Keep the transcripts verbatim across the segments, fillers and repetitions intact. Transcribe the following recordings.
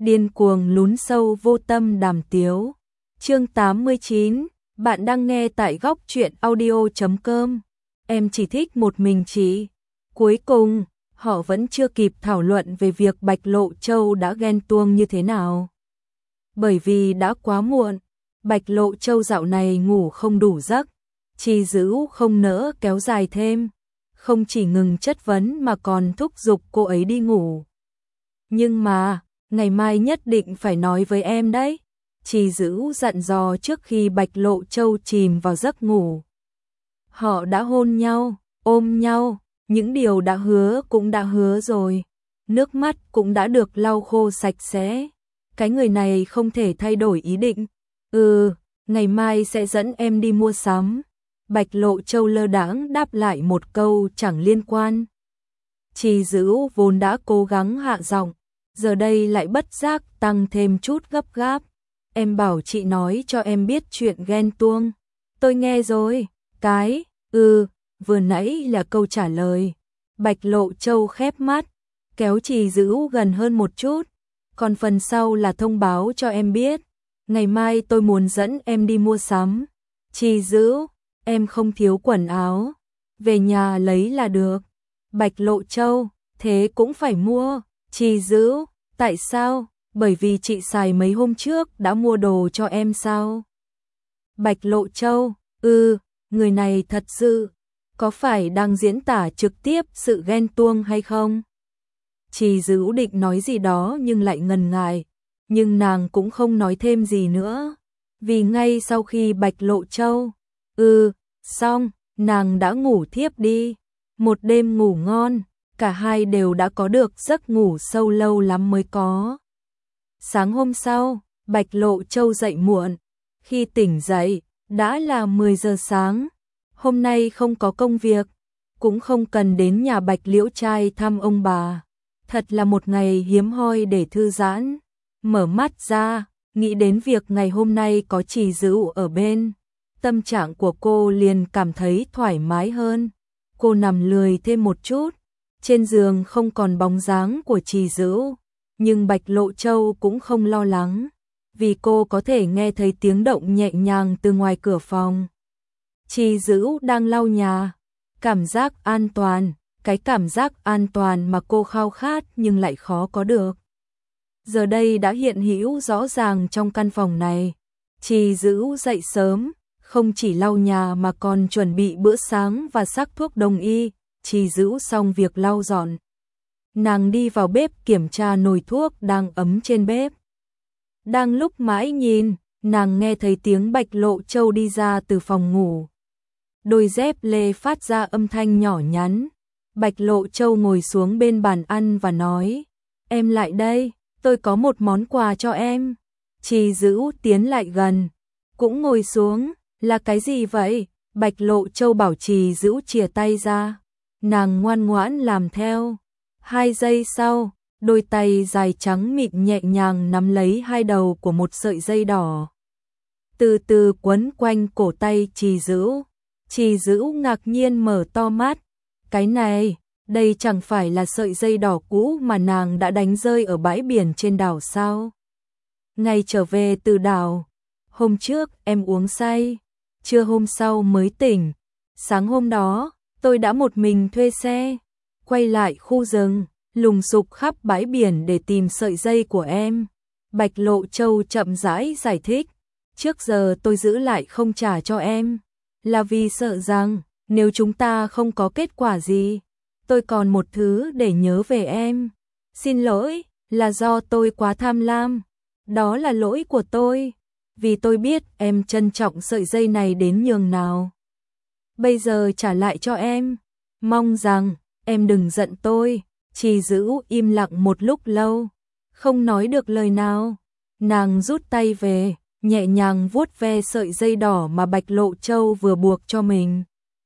điên cuồng lún sâu vô tâm đàm tiếu. Chương tám mươi chín, bạn đang nghe tại góc truyện audio chấm com. Em chỉ thích một mình chị. Cuối cùng, họ vẫn chưa kịp thảo luận về việc Bạch Lộ Châu đã ghen tuông như thế nào. Bởi vì đã quá muộn, Bạch Lộ Châu dạo này ngủ không đủ giấc, Trì Dữ không nỡ kéo dài thêm, không chỉ ngừng chất vấn mà còn thúc giục cô ấy đi ngủ. Nhưng mà, ngày mai nhất định phải nói với em đấy, Trì Dữ dặn dò trước khi Bạch Lộ Châu chìm vào giấc ngủ. Họ đã hôn nhau, ôm nhau, những điều đã hứa cũng đã hứa rồi, nước mắt cũng đã được lau khô sạch sẽ. Cái người này không thể thay đổi ý định. Ừ, ngày mai sẽ dẫn em đi mua sắm. Bạch Lộ Châu lơ đãng đáp lại một câu chẳng liên quan. Trì Dữ vốn đã cố gắng hạ giọng, giờ đây lại bất giác tăng thêm chút gấp gáp. Em bảo chị nói cho em biết chuyện ghen tuông. Tôi nghe rồi, cái, ừ, vừa nãy là câu trả lời. Bạch Lộ Châu khép mắt, kéo Trì Dữ gần hơn một chút. Còn phần sau là thông báo cho em biết, ngày mai tôi muốn dẫn em đi mua sắm. Trì Dữ, em không thiếu quần áo, về nhà lấy là được. Bạch Lộ Châu, thế cũng phải mua. Trì Dữ, tại sao? Bởi vì chị xài mấy hôm trước đã mua đồ cho em sao? Bạch Lộ Châu, ừ, người này thật sự, có phải đang diễn tả trực tiếp sự ghen tuông hay không? Trì Dữ định nói gì đó nhưng lại ngần ngại, nhưng nàng cũng không nói thêm gì nữa, vì ngay sau khi Bạch Lộ Châu, ừ, xong, nàng đã ngủ thiếp đi. Một đêm ngủ ngon, cả hai đều đã có được giấc ngủ sâu lâu lắm mới có. Sáng hôm sau, Bạch Lộ Châu dậy muộn, khi tỉnh dậy, đã là mười giờ sáng. Hôm nay không có công việc, cũng không cần đến nhà Bạch Liễu Trai thăm ông bà. Thật là một ngày hiếm hoi để thư giãn. Mở mắt ra, nghĩ đến việc ngày hôm nay có Trì Dữ ở bên, tâm trạng của cô liền cảm thấy thoải mái hơn. Cô nằm lười thêm một chút, trên giường không còn bóng dáng của Trì Dữ, nhưng Bạch Lộ Châu cũng không lo lắng, vì cô có thể nghe thấy tiếng động nhẹ nhàng từ ngoài cửa phòng. Trì Dữ đang lau nhà, cảm giác an toàn. Cái cảm giác an toàn mà cô khao khát nhưng lại khó có được, giờ đây đã hiện hữu rõ ràng trong căn phòng này. Trì Dữ dậy sớm, không chỉ lau nhà mà còn chuẩn bị bữa sáng và sắc thuốc đông y. Trì Dữ xong việc lau dọn, nàng đi vào bếp kiểm tra nồi thuốc đang ấm trên bếp. Đang lúc mãi nhìn, nàng nghe thấy tiếng Bạch Lộ Châu đi ra từ phòng ngủ. Đôi dép lê phát ra âm thanh nhỏ nhắn. Bạch Lộ Châu ngồi xuống bên bàn ăn và nói, em lại đây, tôi có một món quà cho em. Trì Dữ tiến lại gần, cũng ngồi xuống, là cái gì vậy? Bạch Lộ Châu bảo Trì Dữ chìa tay ra, nàng ngoan ngoãn làm theo. Hai giây sau, đôi tay dài trắng mịn nhẹ nhàng nắm lấy hai đầu của một sợi dây đỏ, từ từ quấn quanh cổ tay Trì Dữ. Trì Dữ ngạc nhiên mở to mắt. Cái này, đây chẳng phải là sợi dây đỏ cũ mà nàng đã đánh rơi ở bãi biển trên đảo sao? Ngày trở về từ đảo, hôm trước em uống say, trưa hôm sau mới tỉnh. Sáng hôm đó, tôi đã một mình thuê xe, quay lại khu rừng, lùng sục khắp bãi biển để tìm sợi dây của em. Bạch Lộ Châu chậm rãi giải thích, trước giờ tôi giữ lại không trả cho em, là vì sợ rằng nếu chúng ta không có kết quả gì, tôi còn một thứ để nhớ về em. Xin lỗi, là do tôi quá tham lam. Đó là lỗi của tôi, vì tôi biết em trân trọng sợi dây này đến nhường nào. Bây giờ trả lại cho em, mong rằng em đừng giận tôi. Trì Dữ im lặng một lúc lâu, không nói được lời nào. Nàng rút tay về, nhẹ nhàng vuốt ve sợi dây đỏ mà Bạch Lộ Châu vừa buộc cho mình.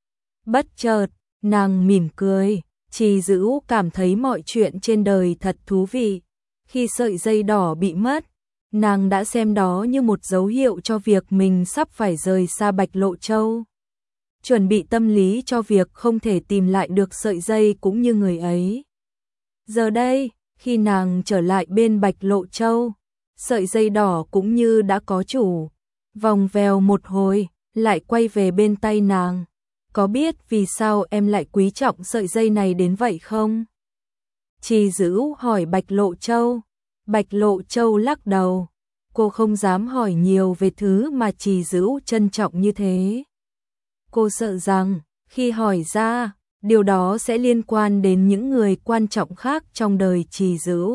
Bất chợt, nàng mỉm cười. Trì Dữ cảm thấy mọi chuyện trên đời thật thú vị. Khi sợi dây đỏ bị mất, nàng đã xem đó như một dấu hiệu cho việc mình sắp phải rời xa Bạch Lộ Châu. Chuẩn bị tâm lý cho việc không thể tìm lại được sợi dây cũng như người ấy. Giờ đây, Khi nàng trở lại bên Bạch Lộ Châu, sợi dây đỏ cũng như đã có chủ, vòng vèo một hồi, lại quay về bên tay nàng. Có biết vì sao em lại quý trọng sợi dây này đến vậy không? Trì Dữ hỏi Bạch Lộ Châu. Bạch Lộ Châu lắc đầu, cô không dám hỏi nhiều về thứ mà Trì Dữ trân trọng như thế. Cô sợ rằng, khi hỏi ra, điều đó sẽ liên quan đến những người quan trọng khác trong đời Trì Dữ.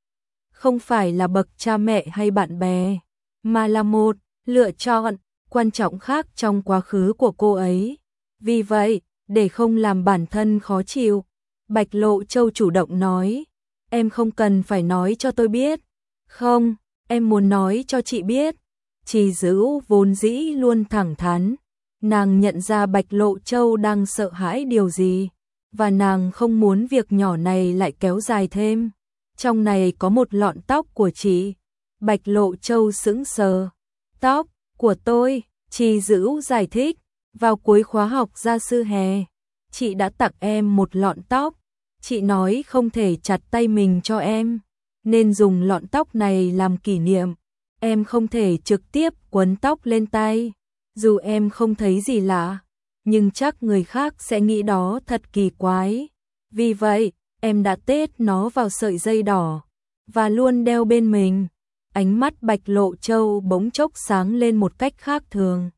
Không phải là bậc cha mẹ hay bạn bè, mà là một lựa chọn quan trọng khác trong quá khứ của cô ấy. Vì vậy, để không làm bản thân khó chịu, Bạch Lộ Châu chủ động nói, em không cần phải nói cho tôi biết. Không, em muốn nói cho chị biết. Trì Dữ vốn dĩ luôn thẳng thắn, nàng nhận ra Bạch Lộ Châu đang sợ hãi điều gì, và nàng không muốn việc nhỏ này lại kéo dài thêm. Trong này có một lọn tóc của chị. Bạch Lộ Châu sững sờ. Tóc của tôi, Trì Dữ giải thích, vào cuối khóa học gia sư hè, chị đã tặng em một lọn tóc. Chị nói không thể chặt tay mình cho em, nên dùng lọn tóc này làm kỷ niệm. Em không thể trực tiếp quấn tóc lên tay. Dù em không thấy gì lạ, nhưng chắc người khác sẽ nghĩ đó thật kỳ quái. Vì vậy, em đã tết nó vào sợi dây đỏ và luôn đeo bên mình. Ánh mắt Bạch Lộ Châu bỗng chốc sáng lên một cách khác thường.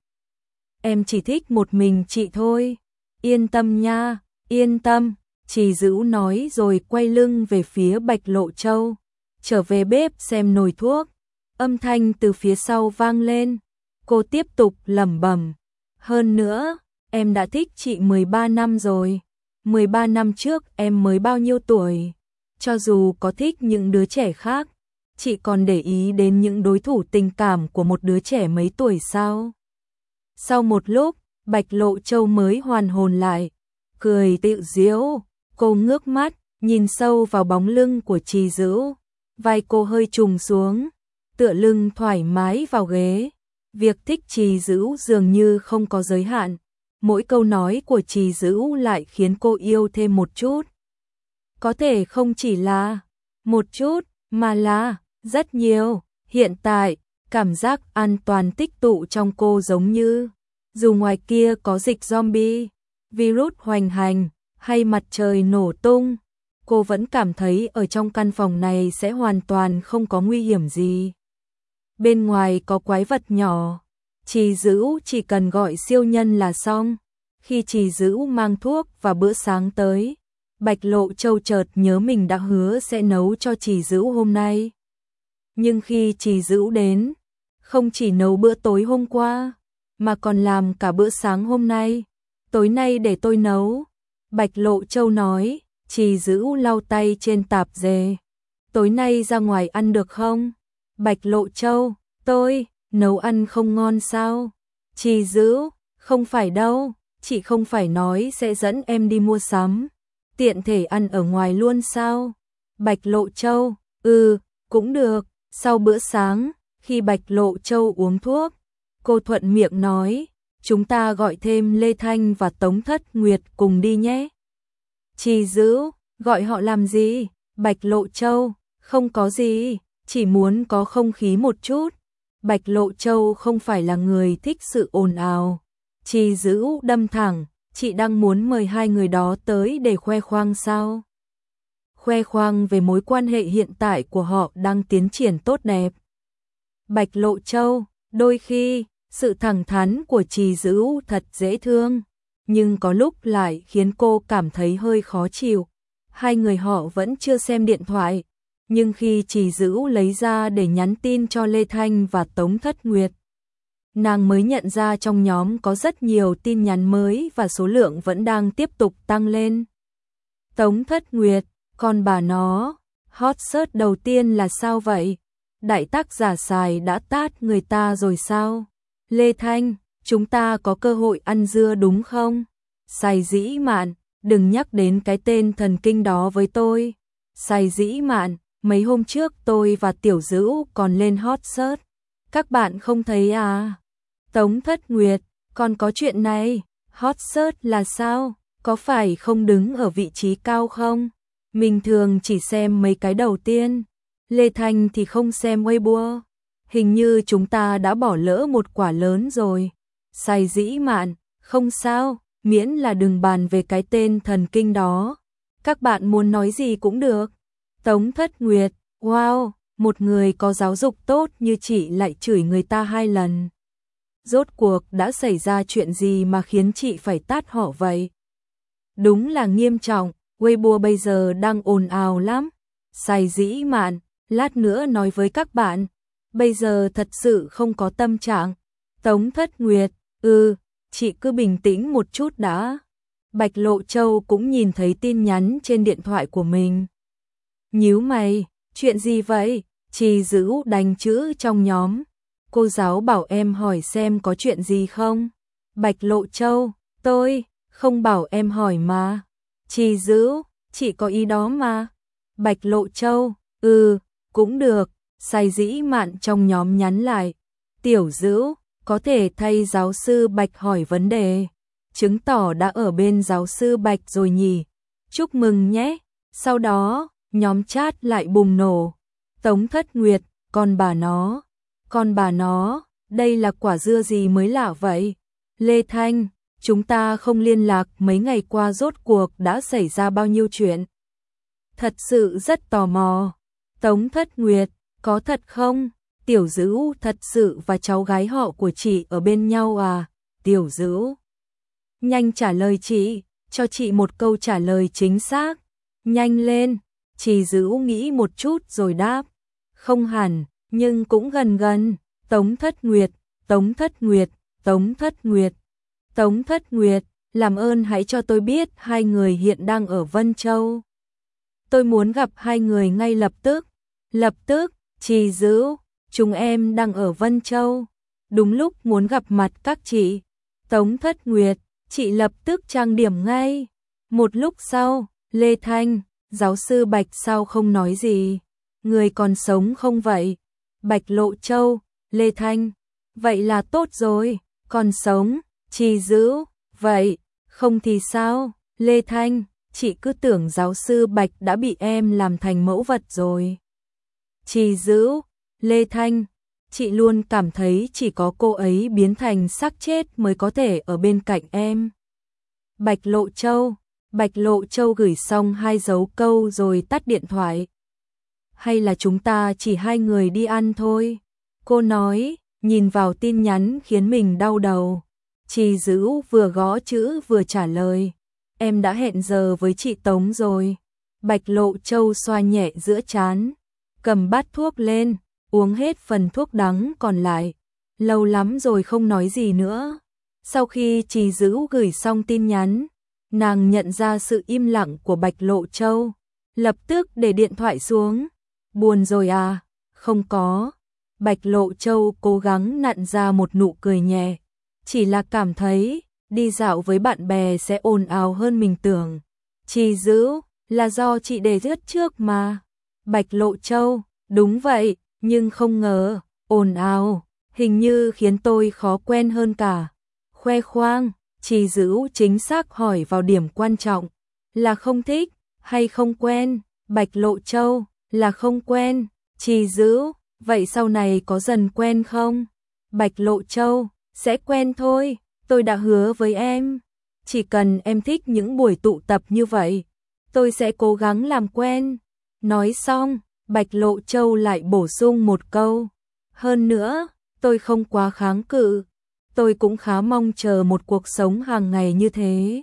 Em chỉ thích một mình chị thôi. Yên tâm nha, yên tâm. Trì Dữ nói rồi quay lưng về phía Bạch Lộ Châu, trở về bếp xem nồi thuốc. Âm thanh từ phía sau vang lên. Cô tiếp tục lẩm bẩm, hơn nữa, em đã thích chị mười ba năm rồi. mười ba năm trước em mới bao nhiêu tuổi? Cho dù có thích những đứa trẻ khác, chị còn để ý đến những đối thủ tình cảm của một đứa trẻ mấy tuổi sao? Sau một lúc, Bạch Lộ Châu mới hoàn hồn lại, cười tự giễu. Cô ngước mắt, nhìn sâu vào bóng lưng của Trì Dữ. Vai cô hơi trùng xuống, tựa lưng thoải mái vào ghế. Việc thích Trì Dữ dường như không có giới hạn. Mỗi câu nói của Trì Dữ lại khiến cô yêu thêm một chút. Có thể không chỉ là một chút, mà là rất nhiều. Hiện tại, cảm giác an toàn tích tụ trong cô giống như, dù ngoài kia có dịch zombie, virus hoành hành, hay mặt trời nổ tung, cô vẫn cảm thấy ở trong căn phòng này sẽ hoàn toàn không có nguy hiểm gì. Bên ngoài có quái vật nhỏ, Trì Dữ chỉ cần gọi siêu nhân là xong. Khi Trì Dữ mang thuốc và bữa sáng tới, Bạch Lộ Châu chợt nhớ mình đã hứa sẽ nấu cho Trì Dữ hôm nay. Nhưng khi Trì Dữ đến, không chỉ nấu bữa tối hôm qua, mà còn làm cả bữa sáng hôm nay. Tối nay để tôi nấu. Bạch Lộ Châu nói. Trì Dữ lau tay trên tạp dề. Tối nay ra ngoài ăn được không? Bạch Lộ Châu, tôi, nấu ăn không ngon sao? Trì Dữ, không phải đâu, chị không phải nói sẽ dẫn em đi mua sắm, tiện thể ăn ở ngoài luôn sao? Bạch Lộ Châu, ừ, cũng được. Sau bữa sáng, khi Bạch Lộ Châu uống thuốc, cô thuận miệng nói, chúng ta gọi thêm Lê Thanh và Tống Thất Nguyệt cùng đi nhé. Trì Dữ, gọi họ làm gì? Bạch Lộ Châu, không có gì, chỉ muốn có không khí một chút. Bạch Lộ Châu không phải là người thích sự ồn ào. Trì Dữ đâm thẳng, chị đang muốn mời hai người đó tới để khoe khoang sao? Khoe khoang về mối quan hệ hiện tại của họ đang tiến triển tốt đẹp. Bạch Lộ Châu, đôi khi, sự thẳng thắn của Trì Dữ thật dễ thương, nhưng có lúc lại khiến cô cảm thấy hơi khó chịu. Hai người họ vẫn chưa xem điện thoại, nhưng khi Trì Dữ lấy ra để nhắn tin cho Lê Thanh và Tống Thất Nguyệt, nàng mới nhận ra trong nhóm có rất nhiều tin nhắn mới và số lượng vẫn đang tiếp tục tăng lên. Tống Thất Nguyệt, còn bà nó, hot search đầu tiên là sao vậy? Đại tác giả xài đã tát người ta rồi sao? Lê Thanh, chúng ta có cơ hội ăn dưa đúng không? Xài dĩ mạn, đừng nhắc đến cái tên thần kinh đó với tôi. Xài dĩ mạn, mấy hôm trước tôi và Tiểu Dữ còn lên hot search. Các bạn không thấy à? Tống Thất Nguyệt, còn có chuyện này, hot search là sao? Có phải không đứng ở vị trí cao không? Mình thường chỉ xem mấy cái đầu tiên. Lê Thanh thì không xem Weibo. Hình như chúng ta đã bỏ lỡ một quả lớn rồi. Sai dĩ mạn, không sao, miễn là đừng bàn về cái tên thần kinh đó. Các bạn muốn nói gì cũng được. Tống Thất Nguyệt, wow, một người có giáo dục tốt như chị lại chửi người ta hai lần. Rốt cuộc đã xảy ra chuyện gì mà khiến chị phải tát họ vậy? Đúng là nghiêm trọng, Weibo bây giờ đang ồn ào lắm. Sai dĩ mạn, lát nữa nói với các bạn. Bây giờ thật sự không có tâm trạng. Tống Thất Nguyệt, ừ, chị cứ bình tĩnh một chút đã. Bạch Lộ Châu cũng nhìn thấy tin nhắn trên điện thoại của mình. Nhíu mày, chuyện gì vậy? Chị giữ đánh chữ trong nhóm. Cô giáo bảo em hỏi xem có chuyện gì không? Bạch Lộ Châu, tôi không bảo em hỏi mà. Chị giữ, chị có ý đó mà. Bạch Lộ Châu, ừ, cũng được. Sai dĩ mạn trong nhóm nhắn lại. Tiểu giữ, có thể thay giáo sư Bạch hỏi vấn đề. Chứng tỏ đã ở bên giáo sư Bạch rồi nhỉ. Chúc mừng nhé. Sau đó, nhóm chat lại bùng nổ. Tống Thất Nguyệt, con bà nó. Con bà nó, đây là quả dưa gì mới lạ vậy? Lê Thanh, chúng ta không liên lạc mấy ngày qua rốt cuộc đã xảy ra bao nhiêu chuyện. Thật sự rất tò mò. Tống Thất Nguyệt, có thật không? Tiểu Dữ thật sự và cháu gái họ của chị ở bên nhau à? Tiểu Dữ, nhanh trả lời chị, cho chị một câu trả lời chính xác. Nhanh lên. Chị Dữ nghĩ một chút rồi đáp. Không hẳn, nhưng cũng gần gần. Tống Thất Nguyệt, Tống Thất Nguyệt, Tống Thất Nguyệt. Tống Thất Nguyệt, làm ơn hãy cho tôi biết hai người hiện đang ở Vân Châu. Tôi muốn gặp hai người ngay lập tức. Lập tức, chị Dữ, chúng em đang ở Vân Châu. Đúng lúc muốn gặp mặt các chị. Tống Thất Nguyệt, chị lập tức trang điểm ngay. Một lúc sau, Lê Thanh, giáo sư Bạch sao không nói gì? Người còn sống không vậy? Bạch Lộ Châu, Lê Thanh, vậy là tốt rồi, còn sống, chị Dữ, vậy, không thì sao? Lê Thanh, chị cứ tưởng giáo sư Bạch đã bị em làm thành mẫu vật rồi. Chị Dữ, Lê Thanh, chị luôn cảm thấy chỉ có cô ấy biến thành xác chết mới có thể ở bên cạnh em. Bạch Lộ Châu, Bạch Lộ Châu gửi xong hai dấu câu rồi tắt điện thoại. Hay là chúng ta chỉ hai người đi ăn thôi? Cô nói, nhìn vào tin nhắn khiến mình đau đầu. Chị Dữ vừa gõ chữ vừa trả lời. Em đã hẹn giờ với chị Tống rồi. Bạch Lộ Châu xoa nhẹ giữa trán, cầm bát thuốc lên, uống hết phần thuốc đắng còn lại. Lâu lắm rồi không nói gì nữa. Sau khi chị Dữ gửi xong tin nhắn, nàng nhận ra sự im lặng của Bạch Lộ Châu, lập tức để điện thoại xuống. Buồn rồi à? Không có. Bạch Lộ Châu cố gắng nặn ra một nụ cười nhẹ. Chỉ là cảm thấy, đi dạo với bạn bè sẽ ồn ào hơn mình tưởng. Chị Dữ, là do chị đề rất trước mà. Bạch Lộ Châu, đúng vậy, nhưng không ngờ, ồn ào, hình như khiến tôi khó quen hơn cả. Khoe khoang, chị Dữ chính xác hỏi vào điểm quan trọng. Là không thích, hay không quen? Bạch Lộ Châu, là không quen. Chị Dữ, vậy sau này có dần quen không? Bạch Lộ Châu, sẽ quen thôi, tôi đã hứa với em. Chỉ cần em thích những buổi tụ tập như vậy, tôi sẽ cố gắng làm quen. Nói xong, Bạch Lộ Châu lại bổ sung một câu. Hơn nữa, tôi không quá kháng cự. Tôi cũng khá mong chờ một cuộc sống hàng ngày như thế.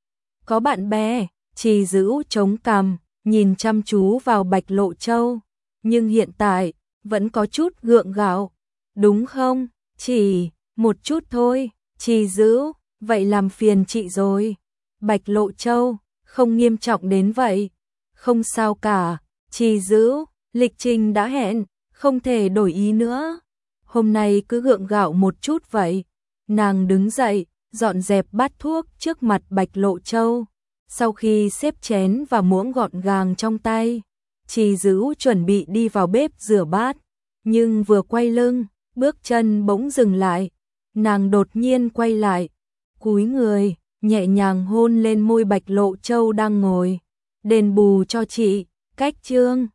Có bạn bè, chị Dữ chống cằm, nhìn chăm chú vào Bạch Lộ Châu. Nhưng hiện tại, vẫn có chút gượng gạo. Đúng không? Chỉ một chút thôi. Chị Dữ, vậy làm phiền chị rồi. Bạch Lộ Châu, không nghiêm trọng đến vậy. Không sao cả. Chị Dữ, lịch trình đã hẹn, không thể đổi ý nữa. Hôm nay cứ gượng gạo một chút vậy. Nàng đứng dậy, dọn dẹp bát thuốc trước mặt Bạch Lộ Châu. Sau khi xếp chén và muỗng gọn gàng trong tay, chị Dữ chuẩn bị đi vào bếp rửa bát. Nhưng vừa quay lưng, bước chân bỗng dừng lại. Nàng đột nhiên quay lại, cúi người, nhẹ nhàng hôn lên môi Bạch Lộ Châu đang ngồi. đền bù cho chị, cách chương